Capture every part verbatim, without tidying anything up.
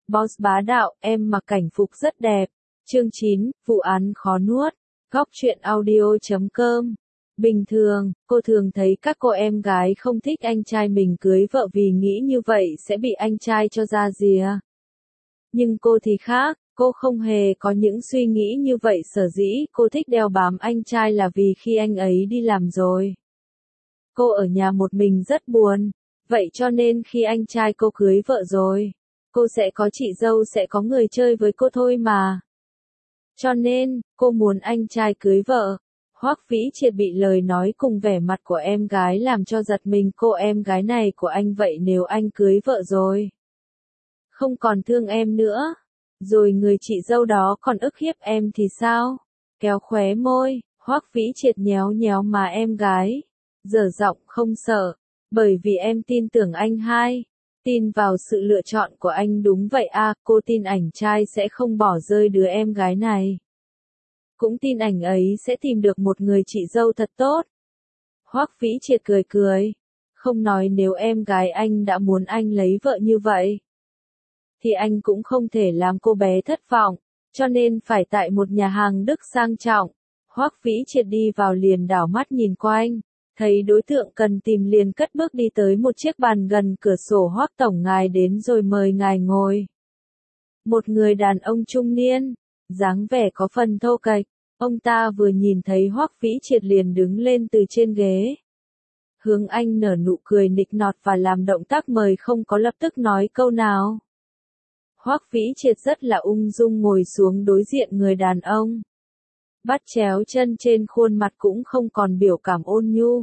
Boss bá đạo, em mặc cảnh phục rất đẹp. Chương chín, vụ án khó nuốt. Góc truyện audio chấm com. Bình thường, cô thường thấy các cô em gái không thích anh trai mình cưới vợ vì nghĩ như vậy sẽ bị anh trai cho ra rìa. Nhưng cô thì khác, cô không hề có những suy nghĩ như vậy, sở dĩ cô thích đeo bám anh trai là vì khi anh ấy đi làm rồi, cô ở nhà một mình rất buồn. Vậy cho nên khi anh trai cô cưới vợ rồi, cô sẽ có chị dâu, sẽ có người chơi với cô thôi mà. Cho nên, cô muốn anh trai cưới vợ. Hoắc Vĩ Triệt bị lời nói cùng vẻ mặt của em gái làm cho giật mình. Cô em gái này của anh, vậy nếu anh cưới vợ rồi, không còn thương em nữa, rồi người chị dâu đó còn ức hiếp em thì sao? Kéo khóe môi, Hoắc Vĩ Triệt nhéo nhéo má em gái, dở giọng không sợ, bởi vì em tin tưởng anh hai, tin vào sự lựa chọn của anh. Đúng vậy à, cô tin ảnh trai sẽ không bỏ rơi đứa em gái này, cũng tin ảnh ấy sẽ tìm được một người chị dâu thật tốt. Hoắc Vĩ Triệt cười cười, không nói nếu em gái anh đã muốn anh lấy vợ như vậy, thì anh cũng không thể làm cô bé thất vọng, cho nên phải tại một nhà hàng Đức sang trọng. Hoắc Vĩ Triệt đi vào liền đảo mắt nhìn quanh, thấy đối tượng cần tìm liền cất bước đi tới một chiếc bàn gần cửa sổ. Hoắc tổng, ngài đến rồi, mời ngài ngồi. Một người đàn ông trung niên, dáng vẻ có phần thô kệch, ông ta vừa nhìn thấy Hoắc Vĩ Triệt liền đứng lên từ trên ghế, hướng anh nở nụ cười nịnh nọt và làm động tác mời, không có lập tức nói câu nào. Hoắc Vĩ Triệt rất là ung dung ngồi xuống đối diện người đàn ông, bắt chéo chân, trên khuôn mặt cũng không còn biểu cảm ôn nhu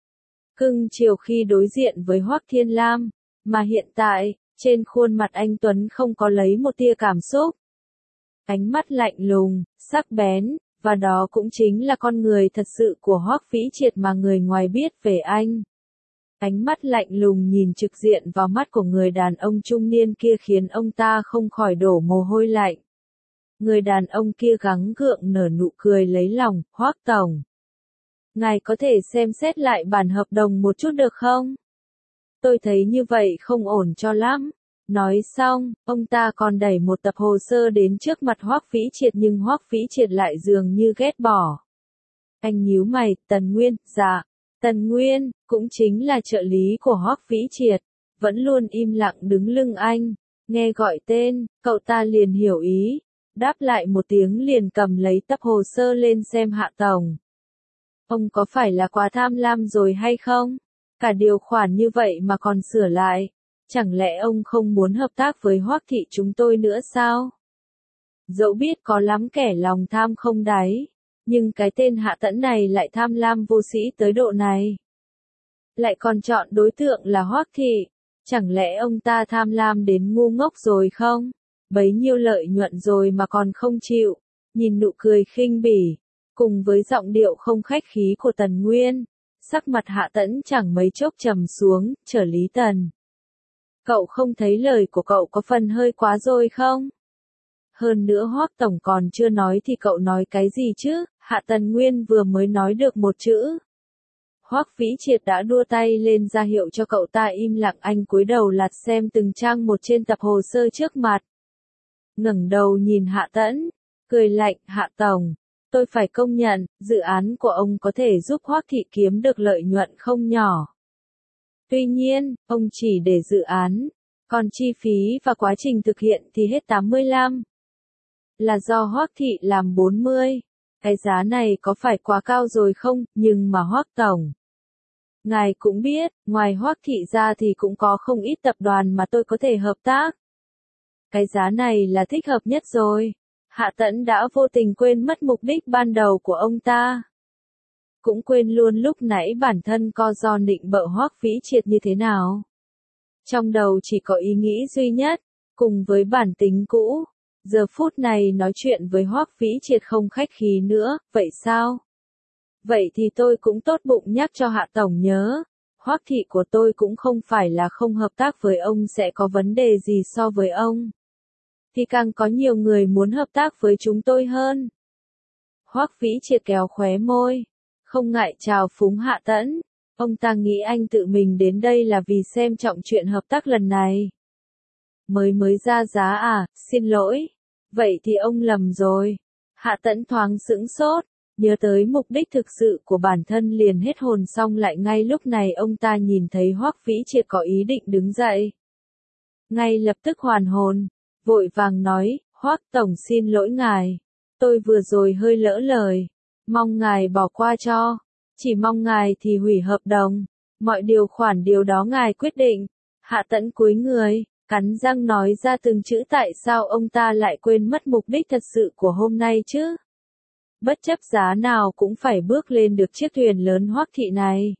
cưng chiều khi đối diện với Hoắc Thiên Lam, mà hiện tại, trên khuôn mặt anh Tuấn không có lấy một tia cảm xúc. Ánh mắt lạnh lùng, sắc bén, và đó cũng chính là con người thật sự của Hoắc Vĩ Triệt mà người ngoài biết về anh. Ánh mắt lạnh lùng nhìn trực diện vào mắt của người đàn ông trung niên kia khiến ông ta không khỏi đổ mồ hôi lạnh. Người đàn ông kia gắng gượng nở nụ cười lấy lòng, Hoắc tổng, ngài có thể xem xét lại bản hợp đồng một chút được không? Tôi thấy như vậy không ổn cho lắm. Nói xong, ông ta còn đẩy một tập hồ sơ đến trước mặt Hoắc Vĩ Triệt, nhưng Hoắc Vĩ Triệt lại dường như ghét bỏ. Anh nhíu mày, Tần Nguyên, dạ. Tần Nguyên, cũng chính là trợ lý của Hoắc Vĩ Triệt, vẫn luôn im lặng đứng lưng anh. Nghe gọi tên, cậu ta liền hiểu ý, đáp lại một tiếng liền cầm lấy tập hồ sơ lên xem. Hạ tổng, ông có phải là quá tham lam rồi hay không? Cả điều khoản như vậy mà còn sửa lại. Chẳng lẽ ông không muốn hợp tác với Hoắc thị chúng tôi nữa sao? Dẫu biết có lắm kẻ lòng tham không đáy, nhưng cái tên Hạ Tẫn này lại tham lam vô sĩ tới độ này. Lại còn chọn đối tượng là Hoắc thị. Chẳng lẽ ông ta tham lam đến ngu ngốc rồi không? Bấy nhiêu lợi nhuận rồi mà còn không chịu. Nhìn nụ cười khinh bỉ, cùng với giọng điệu không khách khí của Tần Nguyên, sắc mặt Hạ Tẫn chẳng mấy chốc trầm xuống. Trở Lý Tần, cậu không thấy lời của cậu có phần hơi quá rồi không? Hơn nữa Hoắc tổng còn chưa nói thì cậu nói cái gì chứ? Hạ Tần Nguyên vừa mới nói được một chữ, Hoắc Vĩ Triệt đã đua tay lên ra hiệu cho cậu ta im lặng. Anh cúi đầu lật xem từng trang một trên tập hồ sơ trước mặt, ngẩng đầu nhìn Hạ Tẫn, cười lạnh, Hạ tổng, tôi phải công nhận, dự án của ông có thể giúp Hoắc thị kiếm được lợi nhuận không nhỏ. Tuy nhiên, ông chỉ để dự án, còn chi phí và quá trình thực hiện thì hết tám mươi lăm. Là do Hoắc thị làm bốn mươi. Cái giá này có phải quá cao rồi không? Nhưng mà Hoắc tổng, ngài cũng biết, ngoài Hoắc thị ra thì cũng có không ít tập đoàn mà tôi có thể hợp tác. Cái giá này là thích hợp nhất rồi. Hạ Tẫn đã vô tình quên mất mục đích ban đầu của ông ta. Cũng quên luôn lúc nãy bản thân co do nịnh bợ Hoắc Vĩ Triệt như thế nào. Trong đầu chỉ có ý nghĩ duy nhất, cùng với bản tính cũ. Giờ phút này nói chuyện với Hoắc Vĩ Triệt không khách khí nữa, vậy sao? Vậy thì tôi cũng tốt bụng nhắc cho Hạ tổng nhớ, Hoắc thị của tôi cũng không phải là không hợp tác với ông sẽ có vấn đề gì so với ông. Thì càng có nhiều người muốn hợp tác với chúng tôi hơn. Hoắc Vĩ Triệt kéo khóe môi, không ngại chào phúng Hạ Tẫn. Ông ta nghĩ anh tự mình đến đây là vì xem trọng chuyện hợp tác lần này. Mới mới ra giá à, xin lỗi. Vậy thì ông lầm rồi. Hạ Tẫn thoáng sững sốt, nhớ tới mục đích thực sự của bản thân liền hết hồn, xong lại ngay lúc này ông ta nhìn thấy Hoắc Vĩ Triệt có ý định đứng dậy. Ngay lập tức hoàn hồn, vội vàng nói, Hoắc tổng xin lỗi ngài. Tôi vừa rồi hơi lỡ lời. Mong ngài bỏ qua cho. Chỉ mong ngài thì hủy hợp đồng. Mọi điều khoản điều đó ngài quyết định. Hạ Tẫn cúi người, cắn răng nói ra từng chữ, tại sao ông ta lại quên mất mục đích thật sự của hôm nay chứ? Bất chấp giá nào cũng phải bước lên được chiếc thuyền lớn Hoắc thị này.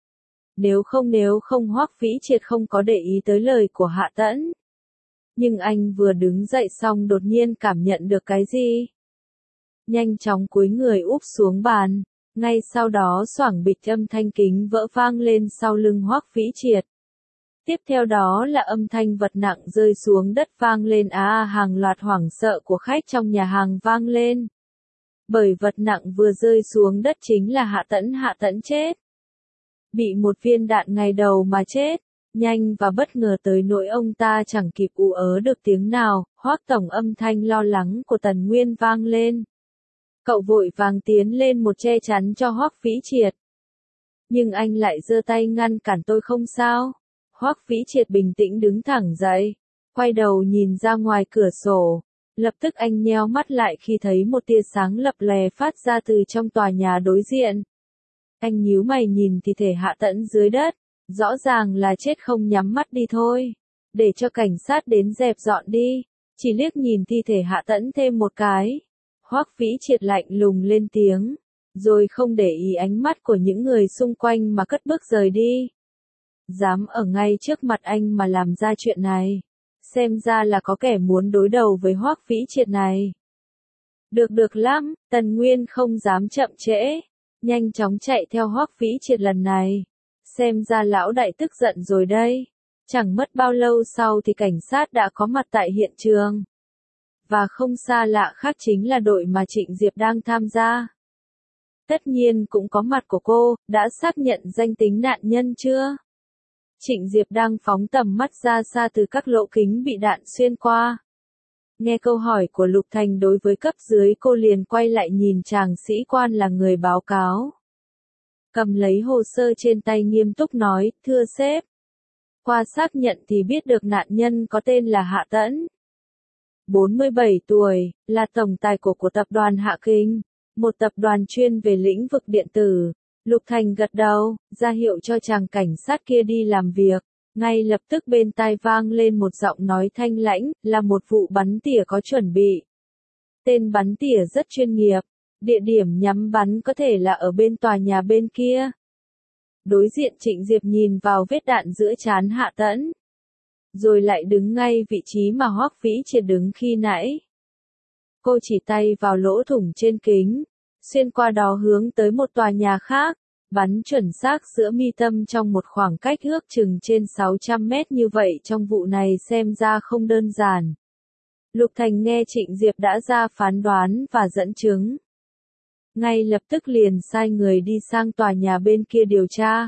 Nếu không nếu không Hoắc Vĩ Triệt không có để ý tới lời của Hạ Tẫn. Nhưng anh vừa đứng dậy xong đột nhiên cảm nhận được cái gì? Nhanh chóng cúi người úp xuống bàn. Ngay sau đó xoảng bịch, âm thanh kính vỡ vang lên sau lưng Hoắc Vĩ Triệt. Tiếp theo đó là âm thanh vật nặng rơi xuống đất vang lên, á à, hàng loạt hoảng sợ của khách trong nhà hàng vang lên. Bởi vật nặng vừa rơi xuống đất chính là Hạ Tẫn. Hạ Tẫn chết. Bị một viên đạn ngày đầu mà chết. Nhanh và bất ngờ tới nỗi ông ta chẳng kịp ú ớ được tiếng nào. Hoắc tổng, âm thanh lo lắng của Tần Nguyên vang lên. Cậu vội vàng tiến lên một che chắn cho Hoắc Vĩ Triệt. Nhưng anh lại giơ tay ngăn cản. Tôi không sao. Hoắc Vĩ Triệt bình tĩnh đứng thẳng dậy, quay đầu nhìn ra ngoài cửa sổ. Lập tức anh nheo mắt lại khi thấy một tia sáng lập lè phát ra từ trong tòa nhà đối diện. Anh nhíu mày nhìn thi thể Hạ Tẫn dưới đất, rõ ràng là chết không nhắm mắt đi thôi. Để cho cảnh sát đến dẹp dọn đi. Chỉ liếc nhìn thi thể Hạ Tẫn thêm một cái. Hoắc Vĩ Triệt lạnh lùng lên tiếng, rồi không để ý ánh mắt của những người xung quanh mà cất bước rời đi. Dám ở ngay trước mặt anh mà làm ra chuyện này. Xem ra là có kẻ muốn đối đầu với Hoắc Vĩ Triệt này. Được được lắm, Tần Nguyên không dám chậm trễ. Nhanh chóng chạy theo Hoắc Vĩ Triệt lần này. Xem ra lão đại tức giận rồi đây. Chẳng mất bao lâu sau thì cảnh sát đã có mặt tại hiện trường. Và không xa lạ khác chính là đội mà Trịnh Diệp đang tham gia. Tất nhiên cũng có mặt của cô. Đã xác nhận danh tính nạn nhân chưa? Trịnh Diệp đang phóng tầm mắt ra xa từ các lỗ kính bị đạn xuyên qua. Nghe câu hỏi của Lục Thành đối với cấp dưới, cô liền quay lại nhìn chàng sĩ quan là người báo cáo. Cầm lấy hồ sơ trên tay nghiêm túc nói, thưa sếp. Qua xác nhận thì biết được nạn nhân có tên là Hạ Tẫn. bốn mươi bảy tuổi, là tổng tài của của tập đoàn Hạ Kinh, một tập đoàn chuyên về lĩnh vực điện tử. Lục Thành gật đầu, ra hiệu cho chàng cảnh sát kia đi làm việc. Ngay lập tức bên tai vang lên một giọng nói thanh lãnh, là một vụ bắn tỉa có chuẩn bị. Tên bắn tỉa rất chuyên nghiệp, địa điểm nhắm bắn có thể là ở bên tòa nhà bên kia. Đối diện Trịnh Diệp nhìn vào vết đạn giữa trán Hạ Tẫn. Rồi lại đứng ngay vị trí mà Hoắc Vĩ Triệt đứng khi nãy. Cô chỉ tay vào lỗ thủng trên kính. Xuyên qua đó hướng tới một tòa nhà khác, bắn chuẩn xác giữa mi tâm trong một khoảng cách ước chừng trên sáu trăm mét, như vậy trong vụ này xem ra không đơn giản. Lục Thành nghe Trịnh Diệp đã ra phán đoán và dẫn chứng. Ngay lập tức liền sai người đi sang tòa nhà bên kia điều tra.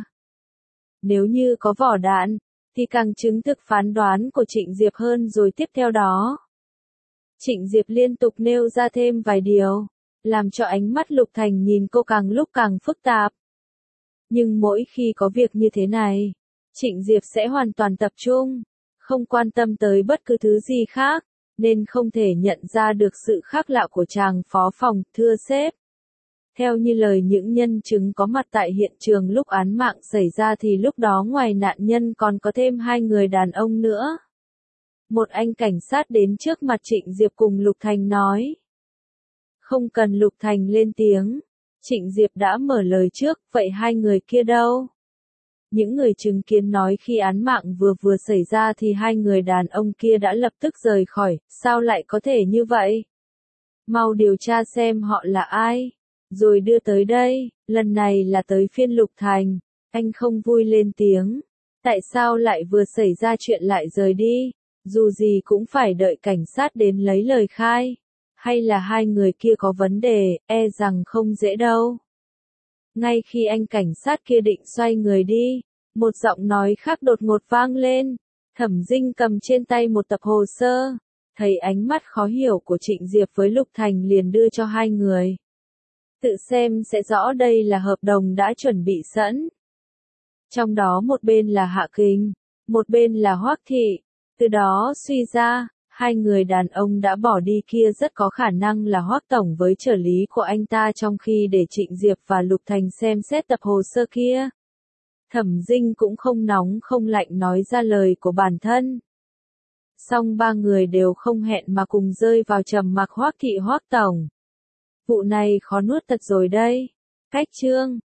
Nếu như có vỏ đạn, thì càng chứng thực phán đoán của Trịnh Diệp hơn rồi. Tiếp theo đó, Trịnh Diệp liên tục nêu ra thêm vài điều, làm cho ánh mắt Lục Thành nhìn cô càng lúc càng phức tạp. Nhưng mỗi khi có việc như thế này, Trịnh Diệp sẽ hoàn toàn tập trung, không quan tâm tới bất cứ thứ gì khác, nên không thể nhận ra được sự khác lạ của chàng phó phòng. Thưa sếp, theo như lời những nhân chứng có mặt tại hiện trường lúc án mạng xảy ra thì lúc đó ngoài nạn nhân còn có thêm hai người đàn ông nữa. Một anh cảnh sát đến trước mặt Trịnh Diệp cùng Lục Thành nói. Không cần Lục Thành lên tiếng, Trịnh Diệp đã mở lời trước, vậy hai người kia đâu? Những người chứng kiến nói khi án mạng vừa vừa xảy ra thì hai người đàn ông kia đã lập tức rời khỏi, sao lại có thể như vậy? Mau điều tra xem họ là ai, rồi đưa tới đây. Lần này là tới phiên Lục Thành, anh không vui lên tiếng. Tại sao lại vừa xảy ra chuyện lại rời đi? Dù gì cũng phải đợi cảnh sát đến lấy lời khai. Hay là hai người kia có vấn đề, e rằng không dễ đâu. Ngay khi anh cảnh sát kia định xoay người đi, một giọng nói khác đột ngột vang lên. Thẩm Dinh cầm trên tay một tập hồ sơ, thấy ánh mắt khó hiểu của Trịnh Diệp với Lục Thành liền đưa cho hai người. Tự xem sẽ rõ đây là hợp đồng đã chuẩn bị sẵn. Trong đó một bên là Hạ Kình, một bên là Hoắc Thị, từ đó suy ra, hai người đàn ông đã bỏ đi kia rất có khả năng là Hoắc Tổng với trợ lý của anh ta trong khi để Trịnh Diệp và Lục Thành xem xét tập hồ sơ kia. Thẩm Dinh cũng không nóng không lạnh nói ra lời của bản thân. Song ba người đều không hẹn mà cùng rơi vào trầm mặc. Hoắc Thị: Hoắc Tổng, vụ này khó nuốt thật rồi đây. Cách chương